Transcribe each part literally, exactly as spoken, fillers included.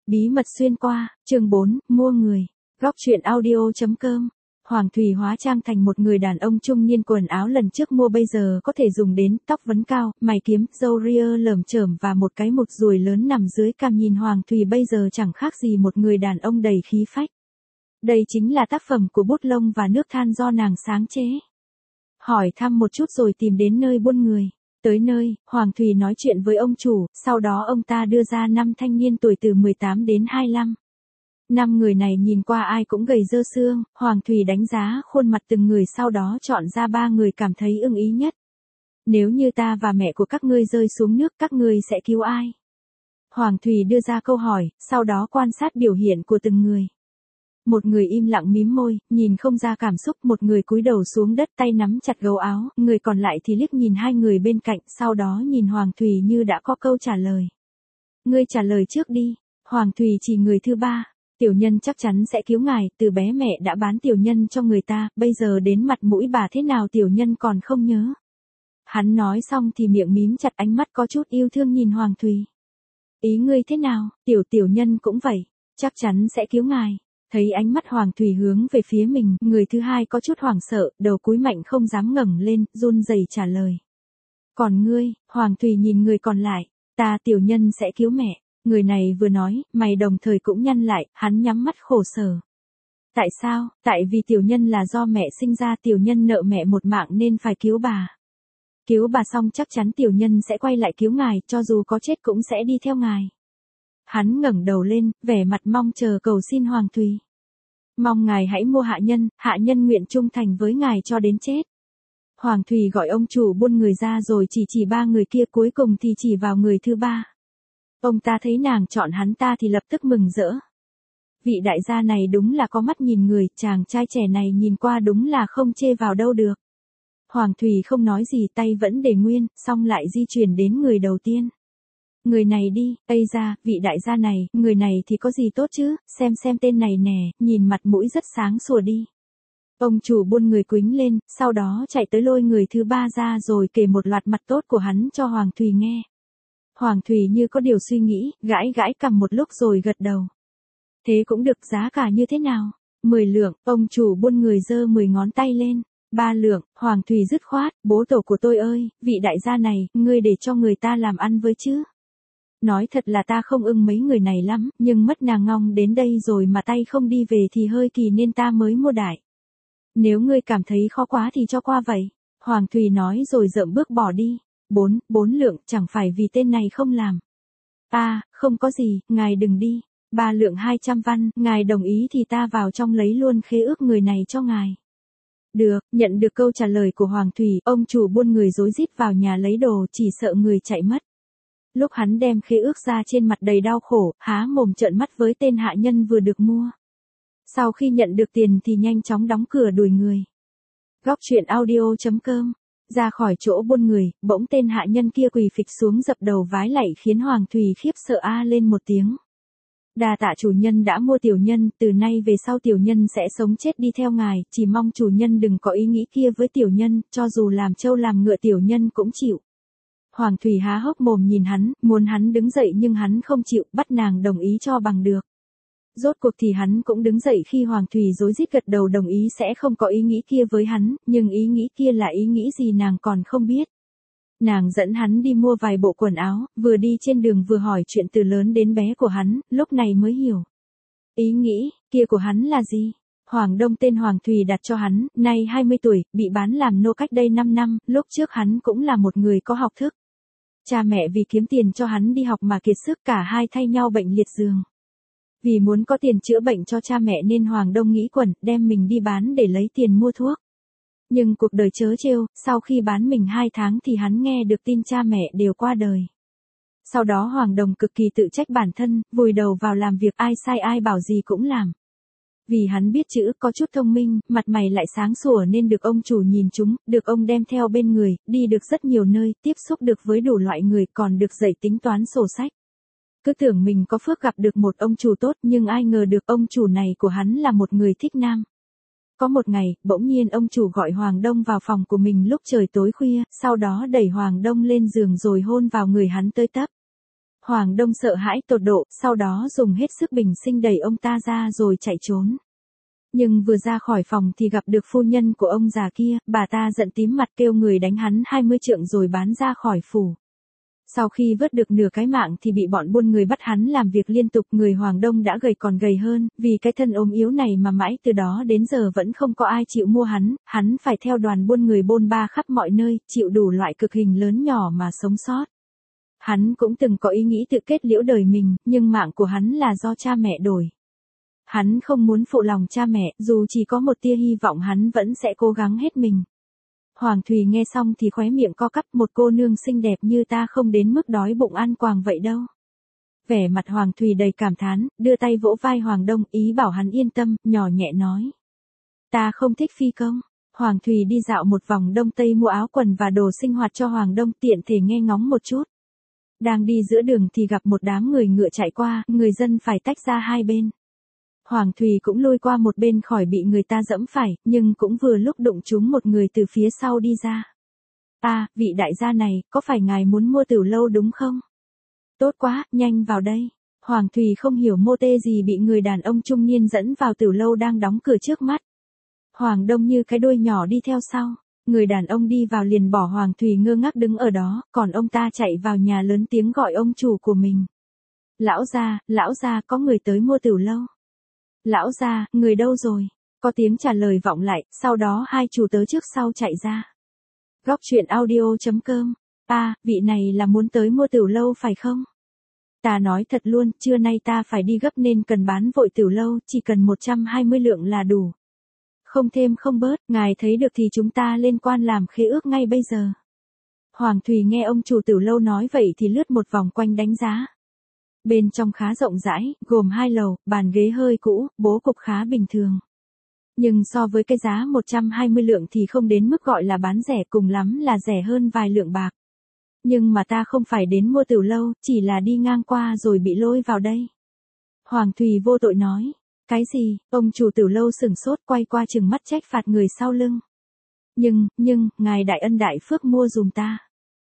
Bí mật xuyên qua, chương bốn, mua người. Góc truyện audio chấm com. Hoàng Thùy hóa trang thành một người đàn ông trung niên, quần áo lần trước mua bây giờ có thể dùng đến, tóc vấn cao, mày kiếm, râu ria lởm chởm và một cái mụt ruồi lớn nằm dưới cằm, nhìn Hoàng Thùy bây giờ chẳng khác gì một người đàn ông đầy khí phách. Đây chính là tác phẩm của bút lông và nước than do nàng sáng chế. Hỏi thăm một chút rồi tìm đến nơi buôn người. Tới nơi, Hoàng Thùy nói chuyện với ông chủ, sau đó ông ta đưa ra năm thanh niên tuổi từ mười tám đến hai mươi lăm. Năm người này nhìn qua ai cũng gầy rơ xương, Hoàng Thùy đánh giá khuôn mặt từng người, sau đó chọn ra ba người cảm thấy ưng ý nhất. Nếu như ta và mẹ của các ngươi rơi xuống nước, các ngươi sẽ cứu ai? Hoàng Thùy đưa ra câu hỏi, sau đó quan sát biểu hiện của từng người. Một người im lặng mím môi, nhìn không ra cảm xúc, một người cúi đầu xuống đất tay nắm chặt gấu áo, người còn lại thì liếc nhìn hai người bên cạnh, sau đó nhìn Hoàng Thùy như đã có câu trả lời. Ngươi trả lời trước đi. Hoàng Thùy chỉ người thứ ba. Tiểu nhân chắc chắn sẽ cứu ngài, từ bé mẹ đã bán tiểu nhân cho người ta, bây giờ đến mặt mũi bà thế nào tiểu nhân còn không nhớ. Hắn nói xong thì miệng mím chặt, ánh mắt có chút yêu thương nhìn Hoàng Thùy. Ý ngươi thế nào? Tiểu tiểu nhân cũng vậy, chắc chắn sẽ cứu ngài. Thấy ánh mắt Hoàng Thùy hướng về phía mình, người thứ hai có chút hoảng sợ, đầu cúi mạnh không dám ngẩng lên, run rẩy trả lời. Còn ngươi? Hoàng Thùy nhìn người còn lại, ta tiểu nhân sẽ cứu mẹ. Người này vừa nói, mày đồng thời cũng nhăn lại, hắn nhắm mắt khổ sở. Tại sao? Tại vì tiểu nhân là do mẹ sinh ra, tiểu nhân nợ mẹ một mạng nên phải cứu bà. Cứu bà xong chắc chắn tiểu nhân sẽ quay lại cứu ngài, cho dù có chết cũng sẽ đi theo ngài. Hắn ngẩng đầu lên, vẻ mặt mong chờ cầu xin Hoàng Thùy. Mong ngài hãy mua hạ nhân, hạ nhân nguyện trung thành với ngài cho đến chết. Hoàng Thùy gọi ông chủ buôn người ra rồi chỉ chỉ ba người kia, cuối cùng thì chỉ vào người thứ ba. Ông ta thấy nàng chọn hắn ta thì lập tức mừng rỡ. Vị đại gia này đúng là có mắt nhìn người, chàng trai trẻ này nhìn qua đúng là không chê vào đâu được. Hoàng Thùy không nói gì, tay vẫn để nguyên, xong lại di chuyển đến người đầu tiên. Người này đi, ây ra, vị đại gia này, người này thì có gì tốt chứ, xem xem tên này nè, nhìn mặt mũi rất sáng sủa đi. Ông chủ buôn người quýnh lên, sau đó chạy tới lôi người thứ ba ra rồi kể một loạt mặt tốt của hắn cho Hoàng Thùy nghe. Hoàng Thùy như có điều suy nghĩ, gãi gãi cằm một lúc rồi gật đầu. Thế cũng được, giá cả như thế nào? mười lượng, ông chủ buôn người giơ mười ngón tay lên. ba lượng, Hoàng Thùy dứt khoát, bố tổ của tôi ơi, vị đại gia này, ngươi để cho người ta làm ăn với chứ? Nói thật là ta không ưng mấy người này lắm, nhưng mất nàng ngong đến đây rồi mà tay không đi về thì hơi kỳ nên ta mới mua đại. Nếu ngươi cảm thấy khó quá thì cho qua vậy. Hoàng Thùy nói rồi dậm bước bỏ đi. Bốn, bốn lượng, chẳng phải vì tên này không làm. À, không có gì, ngài đừng đi. Ba lượng hai trăm văn, ngài đồng ý thì ta vào trong lấy luôn khế ước người này cho ngài. Được, nhận được câu trả lời của Hoàng Thùy, ông chủ buôn người rối rít vào nhà lấy đồ, chỉ sợ người chạy mất. Lúc hắn đem khế ước ra, trên mặt đầy đau khổ, há mồm trợn mắt với tên hạ nhân vừa được mua. Sau khi nhận được tiền thì nhanh chóng đóng cửa đuổi người. Góc truyện audio chấm com. Ra khỏi chỗ buôn người, bỗng tên hạ nhân kia quỳ phịch xuống dập đầu vái lạy khiến Hoàng Thùy khiếp sợ a lên một tiếng. Đa tạ chủ nhân đã mua tiểu nhân, từ nay về sau tiểu nhân sẽ sống chết đi theo ngài, chỉ mong chủ nhân đừng có ý nghĩ kia với tiểu nhân, cho dù làm trâu làm ngựa tiểu nhân cũng chịu. Hoàng Thùy há hốc mồm nhìn hắn, muốn hắn đứng dậy nhưng hắn không chịu, bắt nàng đồng ý cho bằng được. Rốt cuộc thì hắn cũng đứng dậy khi Hoàng Thùy rối rít gật đầu đồng ý sẽ không có ý nghĩ kia với hắn, nhưng ý nghĩ kia là ý nghĩ gì nàng còn không biết. Nàng dẫn hắn đi mua vài bộ quần áo, vừa đi trên đường vừa hỏi chuyện từ lớn đến bé của hắn, lúc này mới hiểu. Ý nghĩ kia của hắn là gì? Hoàng Đông tên Hoàng Thùy đặt cho hắn, nay hai mươi tuổi, bị bán làm nô cách đây năm năm, lúc trước hắn cũng là một người có học thức. Cha mẹ vì kiếm tiền cho hắn đi học mà kiệt sức, cả hai thay nhau bệnh liệt giường. Vì muốn có tiền chữa bệnh cho cha mẹ nên Hoàng Đông nghĩ quẩn, đem mình đi bán để lấy tiền mua thuốc. Nhưng cuộc đời trớ trêu, sau khi bán mình hai tháng thì hắn nghe được tin cha mẹ đều qua đời. Sau đó Hoàng Đồng cực kỳ tự trách bản thân, vùi đầu vào làm việc, ai sai ai bảo gì cũng làm. Vì hắn biết chữ, có chút thông minh, mặt mày lại sáng sủa nên được ông chủ nhìn trúng, được ông đem theo bên người, đi được rất nhiều nơi, tiếp xúc được với đủ loại người, còn được dạy tính toán sổ sách. Cứ tưởng mình có phước gặp được một ông chủ tốt, nhưng ai ngờ được ông chủ này của hắn là một người thích nam. Có một ngày, bỗng nhiên ông chủ gọi Hoàng Đông vào phòng của mình lúc trời tối khuya, sau đó đẩy Hoàng Đông lên giường rồi hôn vào người hắn tới tấp. Hoàng Đông sợ hãi tột độ, sau đó dùng hết sức bình sinh đẩy ông ta ra rồi chạy trốn. Nhưng vừa ra khỏi phòng thì gặp được phu nhân của ông già kia, bà ta giận tím mặt kêu người đánh hắn hai mươi trượng rồi bán ra khỏi phủ. Sau khi vớt được nửa cái mạng thì bị bọn buôn người bắt hắn làm việc liên tục. Người Hoàng Đông đã gầy còn gầy hơn, vì cái thân ốm yếu này mà mãi từ đó đến giờ vẫn không có ai chịu mua hắn, hắn phải theo đoàn buôn người bôn ba khắp mọi nơi, chịu đủ loại cực hình lớn nhỏ mà sống sót. Hắn cũng từng có ý nghĩ tự kết liễu đời mình, nhưng mạng của hắn là do cha mẹ đổi. Hắn không muốn phụ lòng cha mẹ, dù chỉ có một tia hy vọng hắn vẫn sẽ cố gắng hết mình. Hoàng Thùy nghe xong thì khóe miệng co quắp, một cô nương xinh đẹp như ta không đến mức đói bụng ăn quàng vậy đâu. Vẻ mặt Hoàng Thùy đầy cảm thán, đưa tay vỗ vai Hoàng Đông, ý bảo hắn yên tâm, nhỏ nhẹ nói. Ta không thích phi công. Hoàng Thùy đi dạo một vòng Đông Tây mua áo quần và đồ sinh hoạt cho Hoàng Đông, tiện thể nghe ngóng một chút. Đang đi giữa đường thì gặp một đám người ngựa chạy qua, người dân phải tách ra hai bên. Hoàng Thùy cũng lôi qua một bên khỏi bị người ta dẫm phải, nhưng cũng vừa lúc đụng trúng một người từ phía sau đi ra. À, vị đại gia này, có phải ngài muốn mua tửu lâu đúng không? Tốt quá, nhanh vào đây. Hoàng Thùy không hiểu mô tê gì bị người đàn ông trung niên dẫn vào tửu lâu đang đóng cửa trước mắt. Hoàng Đông như cái đuôi nhỏ đi theo sau. Người đàn ông đi vào liền bỏ Hoàng Thùy ngơ ngác đứng ở đó, còn ông ta chạy vào nhà lớn tiếng gọi ông chủ của mình. Lão gia, lão gia, có người tới mua tửu lâu. Lão gia, người đâu rồi? Có tiếng trả lời vọng lại, sau đó hai chủ tớ trước sau chạy ra. Góc truyện audio chấm com. À, vị này là muốn tới mua tửu lâu phải không? Ta nói thật luôn, trưa nay ta phải đi gấp nên cần bán vội tửu lâu, chỉ cần một trăm hai mươi lượng là đủ. Không thêm không bớt, ngài thấy được thì chúng ta lên quan làm khế ước ngay bây giờ. Hoàng Thùy nghe ông chủ tửu lâu nói vậy thì lướt một vòng quanh đánh giá. Bên trong khá rộng rãi, gồm hai lầu, bàn ghế hơi cũ, bố cục khá bình thường. Nhưng so với cái giá một trăm hai mươi lượng thì không đến mức gọi là bán rẻ, cùng lắm là rẻ hơn vài lượng bạc. Nhưng mà ta không phải đến mua tửu lâu, chỉ là đi ngang qua rồi bị lôi vào đây. Hoàng Thùy vô tội nói. Cái gì? Ông chủ tửu lâu sửng sốt quay qua chừng mắt trách phạt người sau lưng. Nhưng, nhưng, ngài đại ân đại phước mua dùm ta.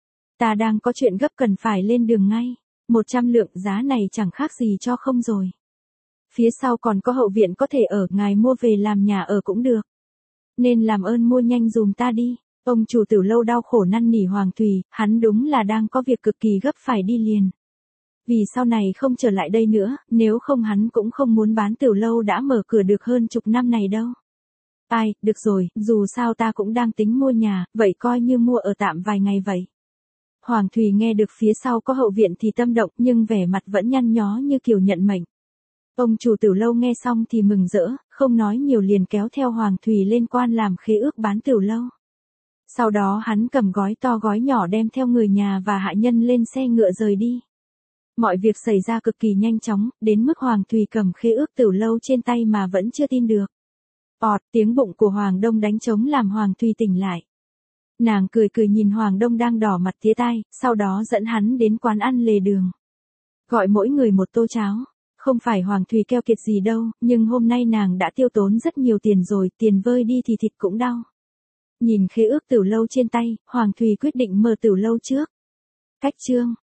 Ta đang có chuyện gấp cần phải lên đường ngay. Một trăm lượng giá này chẳng khác gì cho không rồi. Phía sau còn có hậu viện có thể ở, ngài mua về làm nhà ở cũng được. Nên làm ơn mua nhanh dùm ta đi. Ông chủ tửu lâu đau khổ năn nỉ Hoàng Thùy, hắn đúng là đang có việc cực kỳ gấp phải đi liền. Vì sau này không trở lại đây nữa, nếu không hắn cũng không muốn bán tửu lâu đã mở cửa được hơn chục năm này đâu. Ai, được rồi, dù sao ta cũng đang tính mua nhà, vậy coi như mua ở tạm vài ngày vậy. Hoàng Thùy nghe được phía sau có hậu viện thì tâm động, nhưng vẻ mặt vẫn nhăn nhó như kiểu nhận mệnh. Ông chủ tửu lâu nghe xong thì mừng rỡ, không nói nhiều liền kéo theo Hoàng Thùy lên quan làm khế ước bán tửu lâu. Sau đó hắn cầm gói to gói nhỏ đem theo người nhà và hạ nhân lên xe ngựa rời đi. Mọi việc xảy ra cực kỳ nhanh chóng, đến mức Hoàng Thùy cầm khế ước tửu lâu trên tay mà vẫn chưa tin được. Ọt, tiếng bụng của Hoàng Đông đánh trống làm Hoàng Thùy tỉnh lại. Nàng cười cười nhìn Hoàng Đông đang đỏ mặt tía tai, sau đó dẫn hắn đến quán ăn lề đường. Gọi mỗi người một tô cháo. Không phải Hoàng Thùy keo kiệt gì đâu, nhưng hôm nay nàng đã tiêu tốn rất nhiều tiền rồi, tiền vơi đi thì thịt cũng đau. Nhìn khế ước tửu lâu trên tay, Hoàng Thùy quyết định mở tửu lâu trước. Cách chương